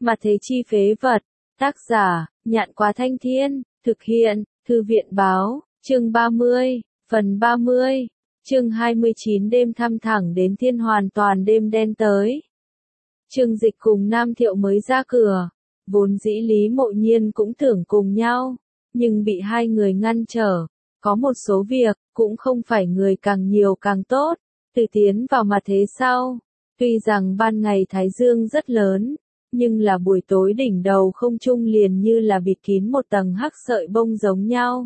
Mà thế chi phế vật. Tác giả, Nhạn Quá Thanh Thiên, thực hiện, Thư viện Báo, chương 30, phần 30, chương 29 đêm thăm thẳng đến thiên hoàn toàn đêm đen tới. Trương Dịch cùng Nam Thiệu mới ra cửa, vốn dĩ Lý Mộ Nhiên cũng tưởng cùng nhau, nhưng bị hai người ngăn trở, có một số việc, cũng không phải người càng nhiều càng tốt, từ tiến vào mà thế sau. Tuy rằng ban ngày Thái Dương rất lớn, nhưng là buổi tối đỉnh đầu không trung liền như là bịt kín một tầng hắc sợi bông giống nhau.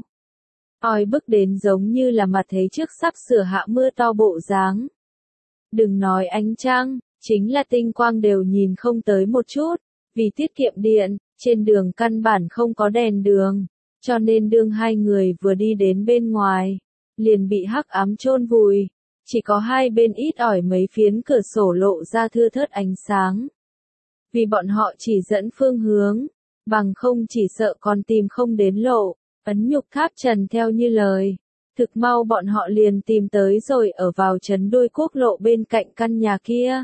Oi bức đến giống như là mặt thế trước sắp sửa hạ mưa to bộ dáng. Đừng nói ánh trăng, chính là tinh quang đều nhìn không tới một chút, vì tiết kiệm điện, trên đường căn bản không có đèn đường, cho nên đương hai người vừa đi đến bên ngoài, liền bị hắc ám chôn vùi, chỉ có hai bên ít ỏi mấy phiến cửa sổ lộ ra thưa thớt ánh sáng. Vì bọn họ chỉ dẫn phương hướng, bằng không chỉ sợ còn tìm không đến lộ, ấn nhục tháp trần theo như lời. Thực mau bọn họ liền tìm tới rồi ở vào trấn đuôi quốc lộ bên cạnh căn nhà kia.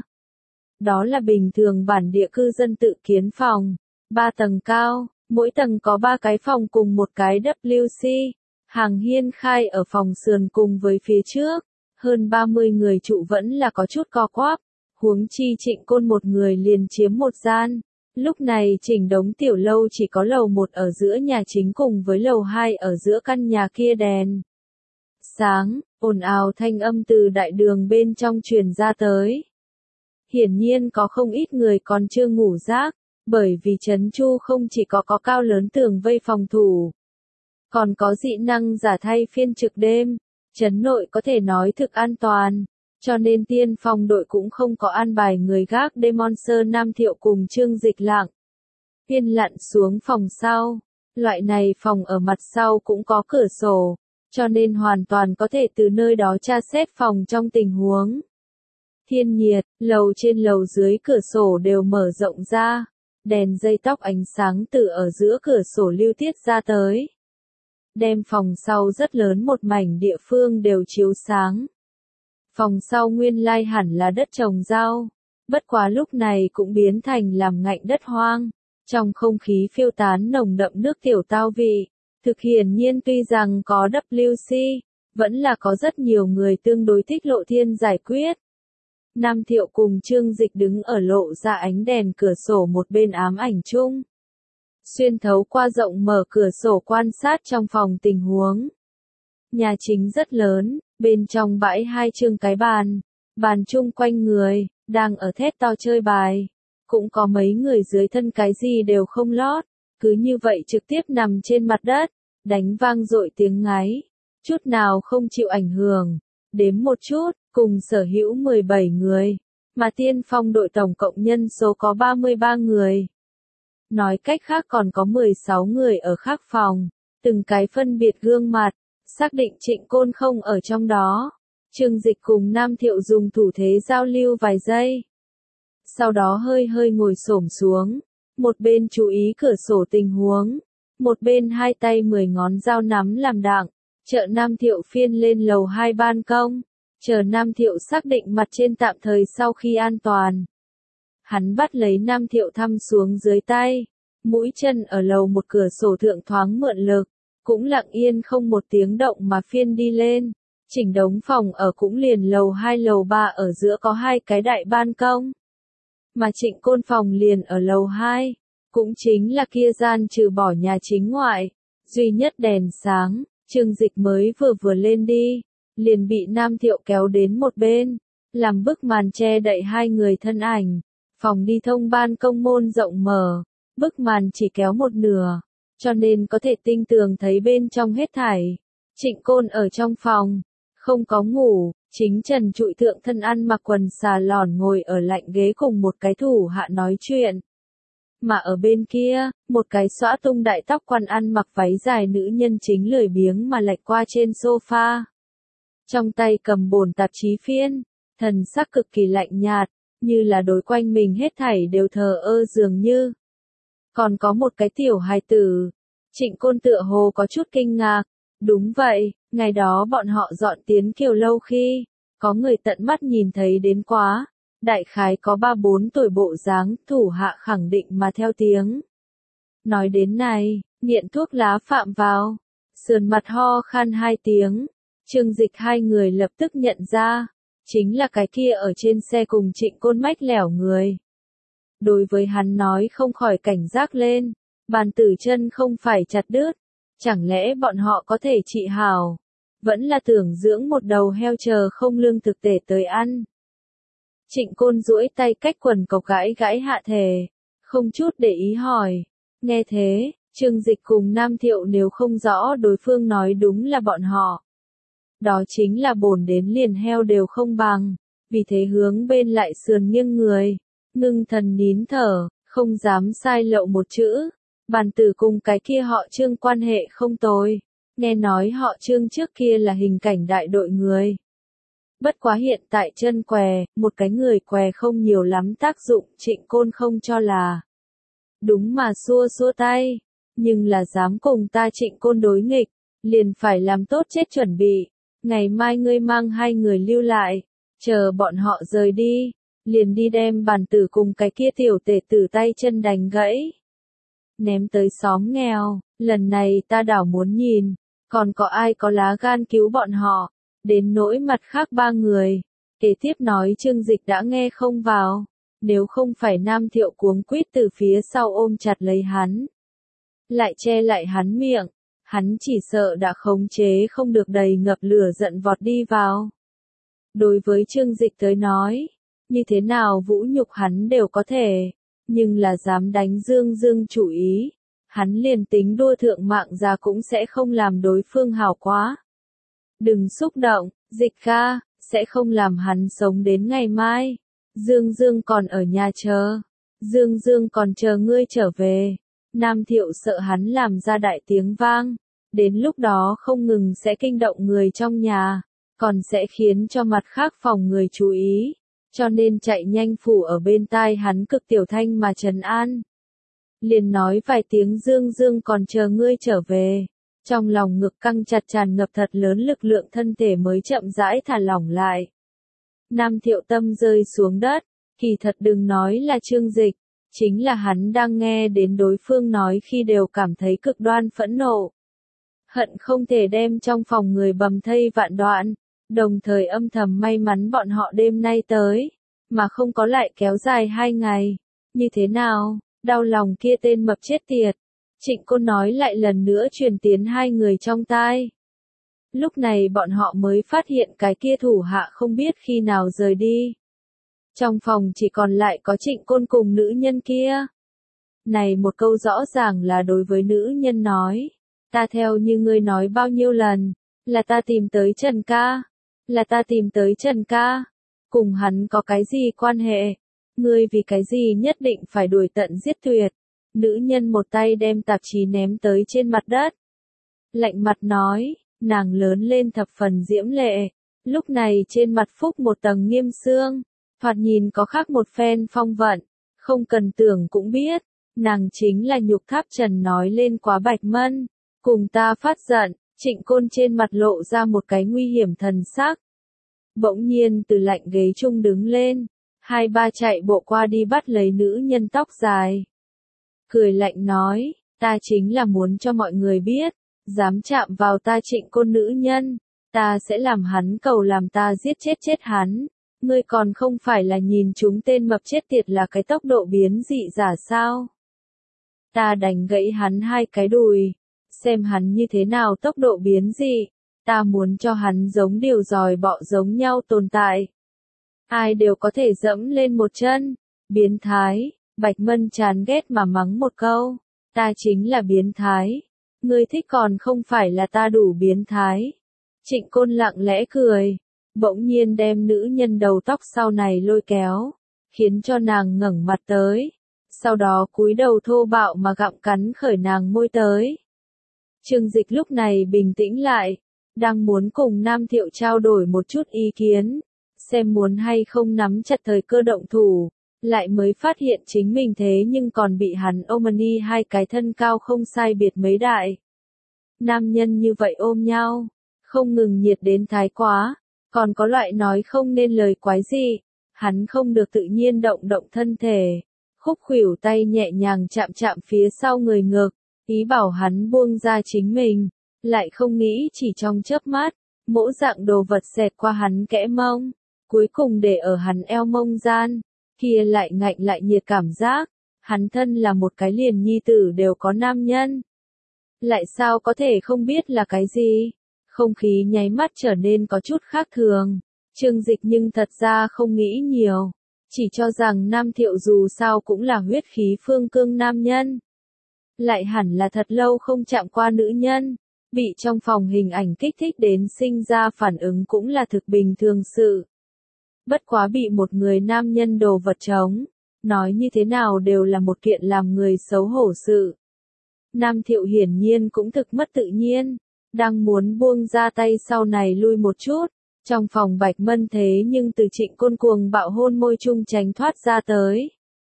Đó là bình thường bản địa cư dân tự kiến phòng, 3 tầng cao, mỗi tầng có 3 cái phòng cùng một cái WC, hàng hiên khai ở phòng sườn cùng với phía trước, hơn 30 người trụ vẫn là có chút co quắp, huống chi Trịnh Côn một người liền chiếm một gian. Lúc này chỉnh đống tiểu lâu chỉ có lầu 1 ở giữa nhà chính cùng với lầu 2 ở giữa căn nhà kia đèn sáng, ồn ào thanh âm từ đại đường bên trong truyền ra tới. Hiển nhiên có không ít người còn chưa ngủ giấc, bởi vì trấn Chu không chỉ có cao lớn tường vây phòng thủ, còn có dị năng giả thay phiên trực đêm, trấn nội có thể nói thực an toàn, cho nên tiên phòng đội cũng không có an bài người gác đêm. Monster Nam Thiệu cùng Trương Dịch lặng yên lặn xuống phòng sau, loại này phòng ở mặt sau cũng có cửa sổ, cho nên hoàn toàn có thể từ nơi đó tra xét phòng trong tình huống. Thiên nhiệt, lầu trên lầu dưới cửa sổ đều mở rộng ra, đèn dây tóc ánh sáng từ ở giữa cửa sổ lưu tiết ra tới. Đem phòng sau rất lớn một mảnh địa phương đều chiếu sáng. Phòng sau nguyên lai hẳn là đất trồng rau, bất quá lúc này cũng biến thành làm ngạnh đất hoang, trong không khí phiêu tán nồng đậm nước tiểu tao vị. Thực hiển nhiên tuy rằng có WC, vẫn là có rất nhiều người tương đối thích Lộ Thiên giải quyết. Nam Thiệu cùng Trương Dịch đứng ở lộ ra ánh đèn cửa sổ một bên ám ảnh chung. Xuyên thấu qua rộng mở cửa sổ quan sát trong phòng tình huống. Nhà chính rất lớn, bên trong bãi hai chương cái bàn chung quanh người, đang ở thét to chơi bài. Cũng có mấy người dưới thân cái gì đều không lót, cứ như vậy trực tiếp nằm trên mặt đất, đánh vang dội tiếng ngáy, chút nào không chịu ảnh hưởng. Đếm một chút, cùng sở hữu 17 người, mà tiên phong đội tổng cộng nhân số có 33 người. Nói cách khác còn có 16 người ở khác phòng, từng cái phân biệt gương mặt, xác định Trịnh Côn không ở trong đó. Trương Dịch cùng Nam Thiệu dùng thủ thế giao lưu vài giây. Sau đó hơi hơi ngồi xổm xuống, một bên chú ý cửa sổ tình huống, một bên hai tay 10 ngón dao nắm làm đặng, trợ Nam Thiệu phiên lên lầu 2 ban công, chờ Nam Thiệu xác định mặt trên tạm thời sau khi an toàn. Hắn bắt lấy Nam Thiệu thăm xuống dưới tay, mũi chân ở lầu một cửa sổ thượng thoáng mượn lực, cũng lặng yên không một tiếng động mà phiên đi lên. Chỉnh đống phòng ở cũng liền lầu 2 lầu 3 ở giữa có 2 cái đại ban công. Mà Trịnh Côn phòng liền ở lầu 2, cũng chính là kia gian trừ bỏ nhà chính ngoại, duy nhất đèn sáng. Trương Dịch mới vừa lên đi, liền bị Nam Thiệu kéo đến một bên, làm bức màn che đậy hai người thân ảnh. Phòng đi thông ban công môn rộng mở, bức màn chỉ kéo một nửa, cho nên có thể tinh tường thấy bên trong hết thảy. Trịnh Côn ở trong phòng, không có ngủ, chính trần trụi thượng thân ăn mặc quần xà lòn ngồi ở lạnh ghế cùng một cái thủ hạ nói chuyện. Mà ở bên kia, một cái xõa tung đại tóc quan ăn mặc váy dài nữ nhân chính lười biếng mà lệch qua trên sofa. Trong tay cầm bồn tạp chí phiên, thần sắc cực kỳ lạnh nhạt, như là đối quanh mình hết thảy đều thờ ơ dường như. Còn có một cái tiểu hài tử. Trịnh Côn tựa hồ có chút kinh ngạc. Đúng vậy, ngày đó bọn họ dọn tiến Kiều Lâu khi, có người tận mắt nhìn thấy đến quá. đại khái có 3-4 tuổi bộ dáng, thủ hạ khẳng định mà theo tiếng. Nói đến này, nghiện thuốc lá phạm vào, sườn mặt ho khan 2 tiếng, Trương Dịch hai người lập tức nhận ra, chính là cái kia ở trên xe cùng Trịnh Côn mách lẻo người. Đối với hắn nói không khỏi cảnh giác lên, bàn tử chân không phải chặt đứt, chẳng lẽ bọn họ có thể trị hảo, vẫn là tưởng dưỡng một đầu heo chờ không lương thực để tới ăn. Trịnh Côn duỗi tay cách quần cộc gãi gãi hạ thể, không chút để ý hỏi, nghe thế, Trương Dịch cùng Nam Thiệu nếu không rõ đối phương nói đúng là bọn họ. Đó chính là bổn đến liền heo đều không bằng, vì thế hướng bên lại sườn nghiêng người, ngưng thần nín thở, không dám sai lậu một chữ. Bàn tử cùng cái kia họ Trương quan hệ không tồi, nghe nói họ Trương trước kia là hình cảnh đại đội người. Bất quá hiện tại chân què, một cái người què không nhiều lắm tác dụng, Trịnh Côn không cho là. Đúng mà xua xua tay, nhưng là dám cùng ta Trịnh Côn đối nghịch, liền phải làm tốt chết chuẩn bị. Ngày mai ngươi mang 2 người lưu lại, chờ bọn họ rời đi, liền đi đem bàn tử cùng cái kia tiểu tể tử tay chân đánh gãy. Ném tới xóm nghèo, lần này ta đảo muốn nhìn, còn có ai có lá gan cứu bọn họ, đến nỗi mặt khác 3 người. Kế tiếp nói Trương Dịch đã nghe không vào, nếu không phải Nam Thiệu cuống quýt từ phía sau ôm chặt lấy hắn, lại che lại hắn miệng. Hắn chỉ sợ đã khống chế không được đầy ngập lửa giận vọt đi vào. Đối với Trương Dịch tới nói, như thế nào vũ nhục hắn đều có thể, nhưng là dám đánh Dương Dương chủ ý, hắn liền tính đua thượng mạng ra cũng sẽ không làm đối phương hào quá. Đừng xúc động, Dịch ca, sẽ không làm hắn sống đến ngày mai. Dương Dương còn ở nhà chờ, Dương Dương còn chờ ngươi trở về. Nam Thiệu sợ hắn làm ra đại tiếng vang, đến lúc đó không ngừng sẽ kinh động người trong nhà, còn sẽ khiến cho mặt khác phòng người chú ý, cho nên chạy nhanh phủ ở bên tai hắn cực tiểu thanh mà trấn an. Liền nói vài tiếng Dương Dương còn chờ ngươi trở về, trong lòng ngực căng chặt tràn ngập thật lớn lực lượng thân thể mới chậm rãi thả lỏng lại. Nam Thiệu tâm rơi xuống đất, kỳ thật đừng nói là Trương Dịch, chính là hắn đang nghe đến đối phương nói khi đều cảm thấy cực đoan phẫn nộ. Hận không thể đem trong phòng người bầm thây vạn đoạn, đồng thời âm thầm may mắn bọn họ đêm nay tới, mà không có lại kéo dài 2 ngày. Như thế nào, đau lòng kia tên mập chết tiệt. Trịnh Côn nói lại lần nữa truyền tiến 2 người trong tai. Lúc này bọn họ mới phát hiện cái kia thủ hạ không biết khi nào rời đi. Trong phòng chỉ còn lại có Trịnh Côn cùng nữ nhân kia. Này một câu rõ ràng là đối với nữ nhân nói. Ta theo như ngươi nói bao nhiêu lần, là ta tìm tới Trần ca, là ta tìm tới Trần ca, cùng hắn có cái gì quan hệ, ngươi vì cái gì nhất định phải đuổi tận giết tuyệt. Nữ nhân một tay đem tạp chí ném tới trên mặt đất. Lạnh mặt nói, nàng lớn lên thập phần diễm lệ, lúc này trên mặt phúc một tầng nghiêm xương, thoạt nhìn có khác một phen phong vận, không cần tưởng cũng biết, nàng chính là Nhục Tháp Trần nói lên quá Bạch Mân. Cùng ta phát giận, Trịnh Côn trên mặt lộ ra một cái nguy hiểm thần sắc. Bỗng nhiên từ lạnh ghế chung đứng lên, 2-3 chạy bộ qua đi bắt lấy nữ nhân tóc dài. Cười lạnh nói, ta chính là muốn cho mọi người biết, dám chạm vào ta Trịnh Côn nữ nhân, ta sẽ làm hắn cầu làm ta giết chết hắn. Ngươi còn không phải là nhìn chúng tên mập chết tiệt là cái tốc độ biến dị giả sao? Ta đánh gãy hắn 2 cái đùi. Xem hắn như thế nào tốc độ biến dị, ta muốn cho hắn giống điều dòi bọ giống nhau tồn tại. Ai đều có thể dẫm lên một chân. Biến thái, Bạch Mân chán ghét mà mắng một câu. Ta chính là biến thái. Ngươi thích còn không phải là ta đủ biến thái. Trịnh Côn lặng lẽ cười, bỗng nhiên đem nữ nhân đầu tóc sau này lôi kéo, khiến cho nàng ngẩng mặt tới. Sau đó cúi đầu thô bạo mà gặm cắn khởi nàng môi tới. Trương Dịch lúc này bình tĩnh lại, đang muốn cùng Nam Thiệu trao đổi một chút ý kiến, xem muốn hay không nắm chặt thời cơ động thủ, lại mới phát hiện chính mình thế nhưng còn bị hắn Omani 2 cái thân cao không sai biệt mấy đại. Nam nhân như vậy ôm nhau, không ngừng nhiệt đến thái quá, còn có loại nói không nên lời quái gì, hắn không được tự nhiên động động thân thể. Khúc khuỷu tay nhẹ nhàng chạm chạm phía sau người ngực, ý bảo hắn buông ra chính mình, lại không nghĩ chỉ trong chớp mắt, mỗ dạng đồ vật xẹt qua hắn kẽ mông, cuối cùng để ở hắn eo mông gian, kia lại ngạnh lại nhiệt cảm giác, hắn thân là một cái liền nhi tử đều có nam nhân. Lại sao có thể không biết là cái gì? Không khí nháy mắt trở nên có chút khác thường. Trương Dịch nhưng thật ra không nghĩ nhiều, chỉ cho rằng Nam Thiệu dù sao cũng là huyết khí phương cương nam nhân. Lại hẳn là thật lâu không chạm qua nữ nhân, bị trong phòng hình ảnh kích thích đến sinh ra phản ứng cũng là thực bình thường sự. Bất quá bị một người nam nhân đồ vật trống, nói như thế nào đều là một kiện làm người xấu hổ sự. Nam Thiệu hiển nhiên cũng thực mất tự nhiên, đang muốn buông ra tay sau này lui một chút, trong phòng Bạch Mân thế nhưng từ Trịnh Côn cuồng bạo hôn môi chung tránh thoát ra tới.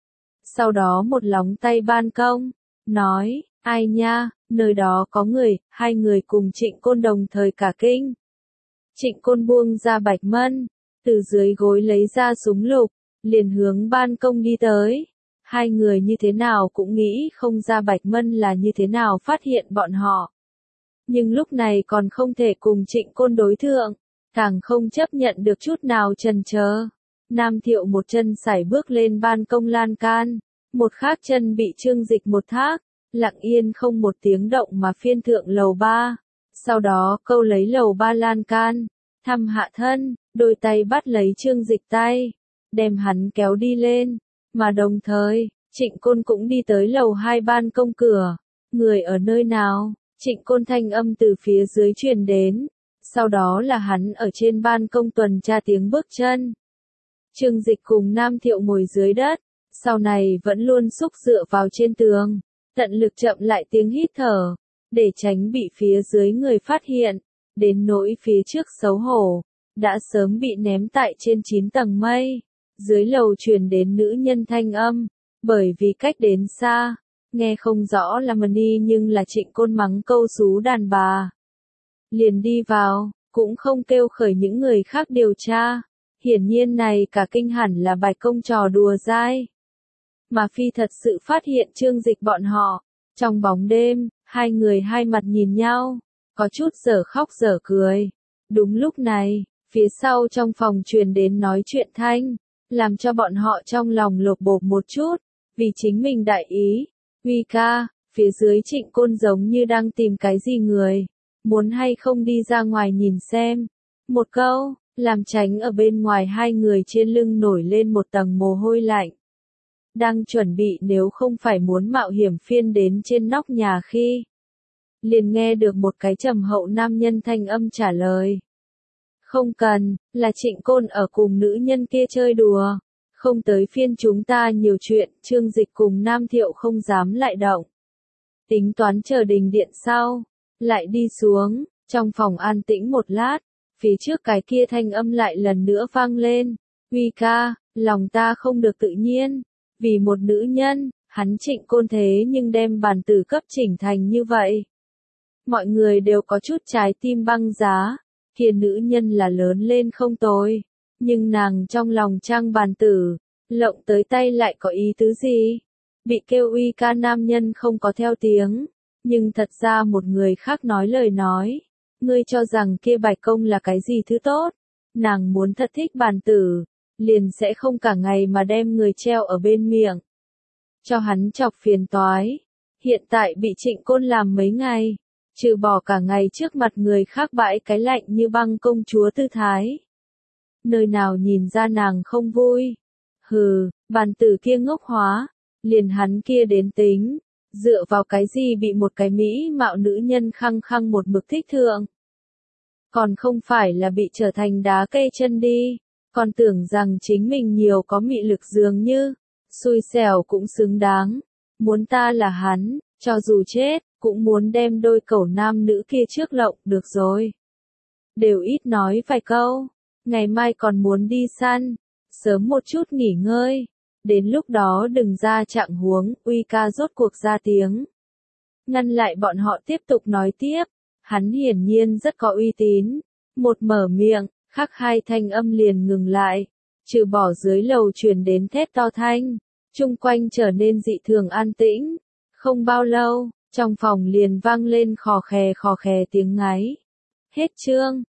Sau đó một lóng tay ban công, nói, ai nha, nơi đó có người, hai người cùng Trịnh Côn đồng thời cả kinh. Trịnh Côn buông ra Bạch Mân, từ dưới gối lấy ra súng lục, liền hướng ban công đi tới. Hai người như thế nào cũng nghĩ không ra Bạch Mân là như thế nào phát hiện bọn họ. Nhưng lúc này còn không thể cùng Trịnh Côn đối thượng, càng không chấp nhận được chút nào chần chờ. Nam Thiệu một chân sải bước lên ban công lan can, một khác chân bị Trương Dịch một thác, lặng yên không một tiếng động mà phiên thượng lầu 3. Sau đó câu lấy lầu 3 lan can, thăm hạ thân, đôi tay bắt lấy Trương Dịch tay, đem hắn kéo đi lên, mà đồng thời, Trịnh Côn cũng đi tới lầu 2 ban công cửa. Người ở nơi nào? Trịnh Côn thanh âm từ phía dưới truyền đến, sau đó là hắn ở trên ban công tuần tra tiếng bước chân. Trương Dịch cùng Nam Thiệu ngồi dưới đất, sau này vẫn luôn xúc dựa vào trên tường, tận lực chậm lại tiếng hít thở, để tránh bị phía dưới người phát hiện, đến nỗi phía trước xấu hổ, đã sớm bị ném tại trên 9 tầng mây. Dưới lầu truyền đến nữ nhân thanh âm, bởi vì cách đến xa, nghe không rõ là Mani nhưng là Trịnh Côn mắng câu xú đàn bà. Liền đi vào, cũng không kêu khởi những người khác điều tra, hiển nhiên này cả kinh hẳn là bài công trò đùa dai. Mà phi thật sự phát hiện Trương Dịch bọn họ, trong bóng đêm, hai người hai mặt nhìn nhau, có chút dở khóc dở cười. Đúng lúc này, phía sau trong phòng truyền đến nói chuyện thanh, làm cho bọn họ trong lòng lột bột một chút, vì chính mình đại ý. Uy ca, phía dưới Trịnh Côn giống như đang tìm cái gì người, muốn hay không đi ra ngoài nhìn xem. Một câu, làm tránh ở bên ngoài hai người trên lưng nổi lên một tầng mồ hôi lạnh. Đang chuẩn bị nếu không phải muốn mạo hiểm phiên đến trên nóc nhà khi, liền nghe được một cái trầm hậu nam nhân thanh âm trả lời. Không cần, là Trịnh Côn ở cùng nữ nhân kia chơi đùa. Không tới phiên chúng ta nhiều chuyện, Trương Dịch cùng Nam Thiệu không dám lại động. Tính toán chờ đình điện sau, lại đi xuống, trong phòng an tĩnh một lát, phía trước cái kia thanh âm lại lần nữa vang lên. Uy ca, lòng ta không được tự nhiên, vì một nữ nhân, hắn Trịnh Côn thế nhưng đem bàn tử cấp chỉnh thành như vậy. Mọi người đều có chút trái tim băng giá, kia nữ nhân là lớn lên không tồi. Nhưng nàng trong lòng trang bàn tử, lộng tới tay lại có ý tứ gì? Bị kêu uy ca nam nhân không có theo tiếng, nhưng thật ra một người khác nói lời nói. Ngươi cho rằng kia Bạch Công là cái gì thứ tốt? Nàng muốn thật thích bàn tử, liền sẽ không cả ngày mà đem người treo ở bên miệng. Cho hắn chọc phiền toái. Hiện tại bị Trịnh Côn làm mấy ngày, trừ bỏ cả ngày trước mặt người khác bãi cái lạnh như băng công chúa tư thái. Nơi nào nhìn ra nàng không vui. Hừ, bàn tử kia ngốc hóa, liền hắn kia đến tính, dựa vào cái gì bị một cái mỹ mạo nữ nhân khăng khăng một mực thích thượng. Còn không phải là bị trở thành đá cây chân đi, còn tưởng rằng chính mình nhiều có mị lực dường như, xui xẻo cũng xứng đáng. Muốn ta là hắn, cho dù chết, cũng muốn đem đôi cẩu nam nữ kia trước lộng, được rồi. Đều ít nói vài câu. Ngày mai còn muốn đi săn, sớm một chút nghỉ ngơi, đến lúc đó đừng ra trạng huống. Uy ca rốt cuộc ra tiếng, ngăn lại bọn họ tiếp tục nói tiếp. Hắn hiển nhiên rất có uy tín, một mở miệng, khắc hai thanh âm liền ngừng lại. Trừ bỏ dưới lầu truyền đến thét to thanh, chung quanh trở nên dị thường an tĩnh. Không bao lâu, trong phòng liền vang lên khò khè tiếng ngáy. Hết chương.